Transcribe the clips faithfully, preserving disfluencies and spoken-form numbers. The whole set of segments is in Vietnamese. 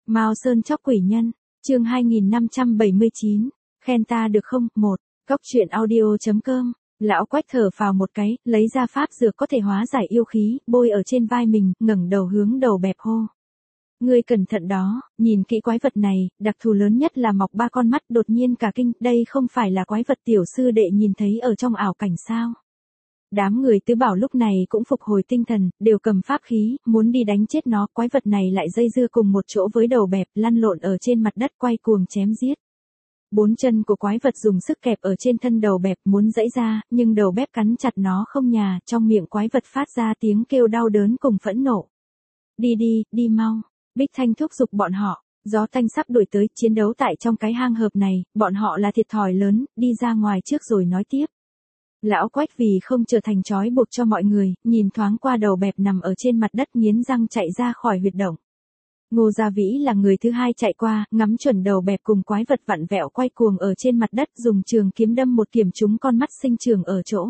Mao Sơn chóc quỷ nhân, chương hai nghìn năm trăm bảy mươi chín, khen ta được không? một. Cóc truyện audio chấm com. Lão Quách thở phào một cái, lấy ra pháp dược có thể hóa giải yêu khí, bôi ở trên vai mình, ngẩng đầu hướng Đầu Bẹp hô. Ngươi cẩn thận đó, nhìn kỹ quái vật này, đặc thù lớn nhất là mọc ba con mắt, đột nhiên cả kinh, đây không phải là quái vật tiểu sư đệ nhìn thấy ở trong ảo cảnh sao? Đám người tứ bảo lúc này cũng phục hồi tinh thần, đều cầm pháp khí, muốn đi đánh chết nó, quái vật này lại dây dưa cùng một chỗ với Đầu Bẹp, lăn lộn ở trên mặt đất quay cuồng chém giết. Bốn chân của quái vật dùng sức kẹp ở trên thân Đầu Bẹp muốn giãy ra, nhưng Đầu Bẹp cắn chặt nó không nhà, trong miệng quái vật phát ra tiếng kêu đau đớn cùng phẫn nộ. Đi đi, đi mau. Bích Thanh thúc giục bọn họ, gió tanh sắp đuổi tới, chiến đấu tại trong cái hang hợp này, bọn họ là thiệt thòi lớn, đi ra ngoài trước rồi nói tiếp. Lão Quách vì không trở thành trói buộc cho mọi người, nhìn thoáng qua Đầu Bẹp nằm ở trên mặt đất nghiến răng chạy ra khỏi huyệt động. Ngô Gia Vĩ là người thứ hai chạy qua, ngắm chuẩn Đầu Bẹp cùng quái vật vặn vẹo quay cuồng ở trên mặt đất, dùng trường kiếm đâm một kiếm trúng con mắt sinh trường ở chỗ.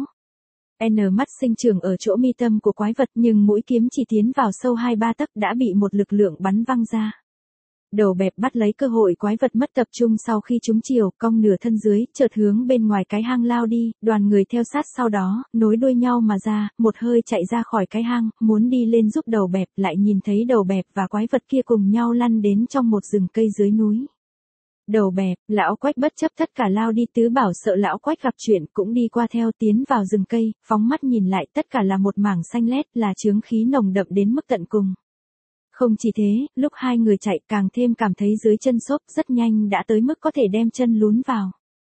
N mắt sinh trường ở chỗ mi tâm của quái vật, nhưng mũi kiếm chỉ tiến vào sâu hai ba tấc đã bị một lực lượng bắn văng ra. Đầu Bẹp bắt lấy cơ hội quái vật mất tập trung sau khi trúng chiều, cong nửa thân dưới, chợt hướng bên ngoài cái hang lao đi, đoàn người theo sát sau đó, nối đuôi nhau mà ra, một hơi chạy ra khỏi cái hang, muốn đi lên giúp Đầu Bẹp, lại nhìn thấy Đầu Bẹp và quái vật kia cùng nhau lăn đến trong một rừng cây dưới núi. Đầu Bẹp, Lão Quách bất chấp tất cả lao đi, tứ bảo sợ Lão Quách gặp chuyện cũng đi qua theo, tiến vào rừng cây, phóng mắt nhìn lại, tất cả là một mảng xanh lét, là chướng khí nồng đậm đến mức tận cùng. Không chỉ thế, lúc hai người chạy càng thêm cảm thấy dưới chân xốp, rất nhanh đã tới mức có thể đem chân lún vào.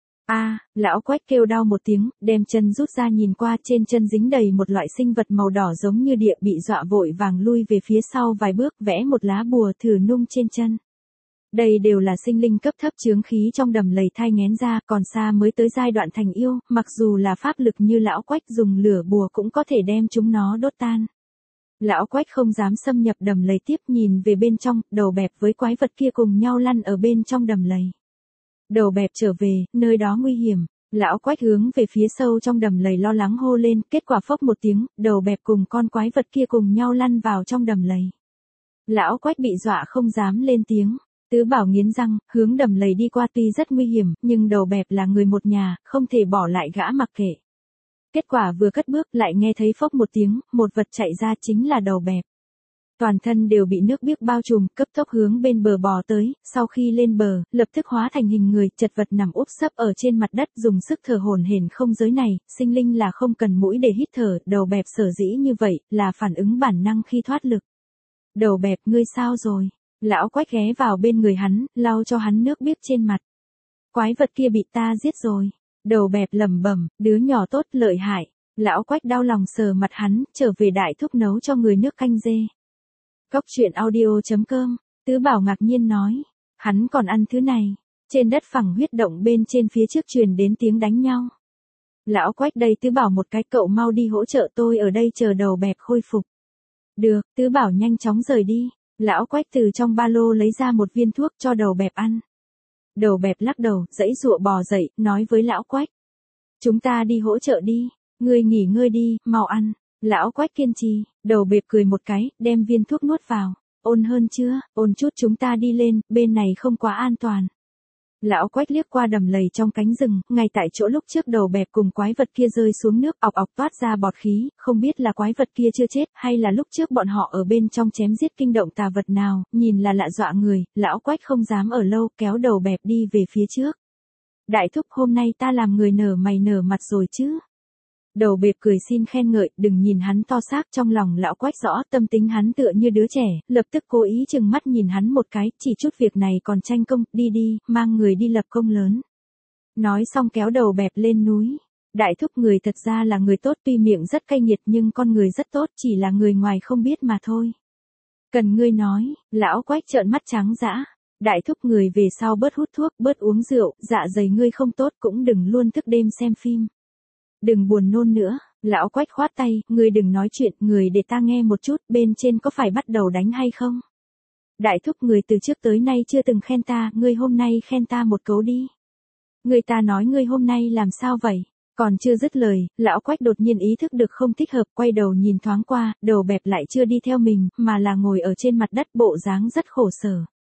A, Lão Quách kêu đau một tiếng, đem chân rút ra nhìn qua, trên chân dính đầy một loại sinh vật màu đỏ giống như địa, bị dọa vội vàng lui về phía sau vài bước, vẽ một lá bùa thử nung trên chân. Đây đều là sinh linh cấp thấp, chướng khí trong đầm lầy thai nghén ra, còn xa mới tới giai đoạn thành yêu, mặc dù là pháp lực như Lão Quách dùng lửa bùa cũng có thể đem chúng nó đốt tan. Lão Quách không dám xâm nhập đầm lầy tiếp, nhìn về bên trong, Đầu Bẹp với quái vật kia cùng nhau lăn ở bên trong đầm lầy. Đầu Bẹp trở về, nơi đó nguy hiểm, Lão Quách hướng về phía sâu trong đầm lầy lo lắng hô lên, kết quả phốc một tiếng, Đầu Bẹp cùng con quái vật kia cùng nhau lăn vào trong đầm lầy. Lão Quách bị dọa không dám lên tiếng. Tứ bảo nghiến răng, hướng đầm lầy đi qua, tuy rất nguy hiểm, nhưng Đầu Bẹp là người một nhà, không thể bỏ lại gã mặc kệ. Kết quả vừa cất bước lại nghe thấy phốc một tiếng, một vật chạy ra chính là Đầu Bẹp. Toàn thân đều bị nước biếc bao trùm, cấp tốc hướng bên bờ bò tới, sau khi lên bờ, lập tức hóa thành hình người, chật vật nằm úp sấp ở trên mặt đất, dùng sức thở hổn hển. Không giới này, sinh linh là không cần mũi để hít thở, Đầu Bẹp sở dĩ như vậy, là phản ứng bản năng khi thoát lực. Đầu Bẹp, ngươi sao rồi? Lão Quách ghé vào bên người hắn, lau cho hắn nước biếc trên mặt. Quái vật kia bị ta giết rồi. Đầu Bẹp lẩm bẩm, đứa nhỏ tốt lợi hại. Lão Quách đau lòng sờ mặt hắn, trở về đại thúc nấu cho người nước canh dê. Cóc truyện audio chấm com. Tứ bảo ngạc nhiên nói, hắn còn ăn thứ này. Trên đất phẳng huyết động bên trên phía trước truyền đến tiếng đánh nhau. Lão Quách đây tứ bảo một cái, cậu mau đi hỗ trợ tôi ở đây chờ Đầu Bẹp khôi phục. Được, tứ bảo nhanh chóng rời đi. Lão Quách từ trong ba lô lấy ra một viên thuốc cho Đầu Bẹp ăn. Đầu Bẹp lắc đầu, giãy giụa bò dậy, nói với Lão Quách. Chúng ta đi hỗ trợ đi, ngươi nghỉ ngơi đi, mau ăn. Lão Quách kiên trì, Đầu Bẹp cười một cái, đem viên thuốc nuốt vào. Ôn hơn chưa, ôn chút, chúng ta đi lên, bên này không quá an toàn. Lão Quách liếc qua đầm lầy trong cánh rừng, ngay tại chỗ lúc trước Đầu Bẹp cùng quái vật kia rơi xuống nước, ọc ọc toát ra bọt khí, không biết là quái vật kia chưa chết, hay là lúc trước bọn họ ở bên trong chém giết kinh động tà vật nào, nhìn là lạ dọa người, Lão Quách không dám ở lâu, kéo Đầu Bẹp đi về phía trước. Đại thúc, hôm nay ta làm người nở mày nở mặt rồi chứ? Đầu Bẹp cười xin khen ngợi, đừng nhìn hắn to xác, trong lòng Lão Quách rõ, tâm tính hắn tựa như đứa trẻ, lập tức cố ý chừng mắt nhìn hắn một cái, chỉ chút việc này còn tranh công, đi đi, mang người đi lập công lớn. Nói xong kéo Đầu Bẹp lên núi. Đại thúc, người thật ra là người tốt, tuy miệng rất cay nghiệt nhưng con người rất tốt, chỉ là người ngoài không biết mà thôi. Cần ngươi nói, Lão Quách trợn mắt trắng dã. Đại thúc, người về sau bớt hút thuốc, bớt uống rượu, dạ dày ngươi không tốt, cũng đừng luôn thức đêm xem phim. Đừng buồn nôn nữa. Lão Quách khoát tay, ngươi đừng nói chuyện, người để ta nghe một chút, bên trên có phải bắt đầu đánh hay không? Đại thúc, người từ trước tới nay chưa từng khen ta, ngươi hôm nay khen ta một câu đi. Người ta nói ngươi hôm nay làm sao vậy? Còn chưa dứt lời, Lão Quách đột nhiên ý thức được không thích hợp, quay đầu nhìn thoáng qua, Đầu Bẹp lại chưa đi theo mình, mà là ngồi ở trên mặt đất, bộ dáng rất khổ sở.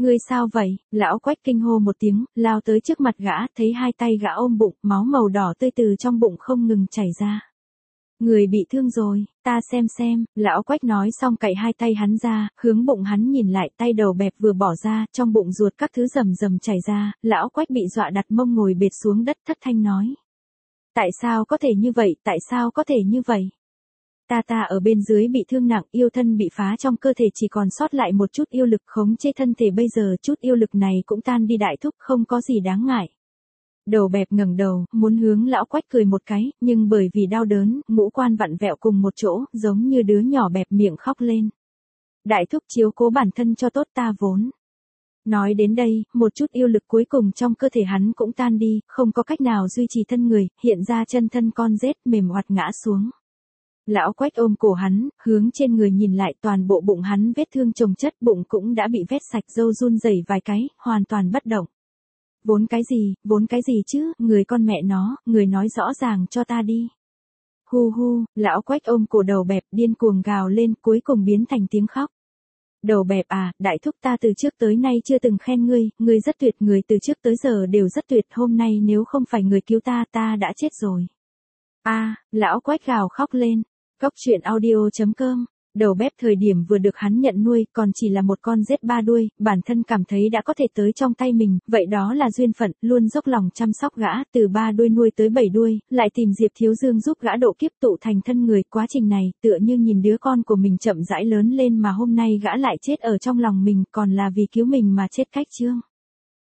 Ngươi sao vậy? Lão Quách kinh hô một tiếng, lao tới trước mặt gã, thấy hai tay gã ôm bụng, máu màu đỏ tươi từ trong bụng không ngừng chảy ra. Người bị thương rồi, ta xem xem, lão Quách nói xong cạy hai tay hắn ra, hướng bụng hắn nhìn lại, tay đầu bẹp vừa bỏ ra, trong bụng ruột các thứ rầm rầm chảy ra, lão Quách bị dọa đặt mông ngồi bệt xuống đất thất thanh nói. Tại sao có thể như vậy, tại sao có thể như vậy? Ta ta ở bên dưới bị thương nặng, yêu thân bị phá trong cơ thể chỉ còn sót lại một chút yêu lực khống chế thân thể bây giờ, chút yêu lực này cũng tan đi đại thúc, không có gì đáng ngại. Đầu bẹp ngẩng đầu, muốn hướng lão Quách cười một cái, nhưng bởi vì đau đớn, ngũ quan vặn vẹo cùng một chỗ, giống như đứa nhỏ bẹp miệng khóc lên. Đại thúc chiếu cố bản thân cho tốt, ta vốn. Nói đến đây, một chút yêu lực cuối cùng trong cơ thể hắn cũng tan đi, không có cách nào duy trì thân người, hiện ra chân thân con rết mềm oặt ngã xuống. Lão Quách ôm cổ hắn, hướng trên người nhìn lại, toàn bộ bụng hắn vết thương chồng chất, bụng cũng đã bị vét sạch, râu run rẩy vài cái, hoàn toàn bất động. Vốn cái gì, vốn cái gì chứ, người con mẹ nó, người nói rõ ràng cho ta đi. Hu hu, lão Quách ôm cổ đầu bẹp điên cuồng gào lên, cuối cùng biến thành tiếng khóc. Đầu bẹp à, đại thúc ta từ trước tới nay chưa từng khen ngươi, ngươi rất tuyệt, người từ trước tới giờ đều rất tuyệt, hôm nay nếu không phải người cứu ta, ta đã chết rồi. A, à, lão Quách gào khóc lên. Góc truyện audio chấm com. Đầu bếp thời điểm vừa được hắn nhận nuôi, còn chỉ là một con rết ba đuôi, bản thân cảm thấy đã có thể tới trong tay mình, vậy đó là duyên phận, luôn dốc lòng chăm sóc gã, từ ba đuôi nuôi tới bảy đuôi, lại tìm Diệp Thiếu Dương giúp gã độ kiếp tụ thành thân người, quá trình này, tựa như nhìn đứa con của mình chậm rãi lớn lên mà hôm nay gã lại chết ở trong lòng mình, còn là vì cứu mình mà chết cách chương.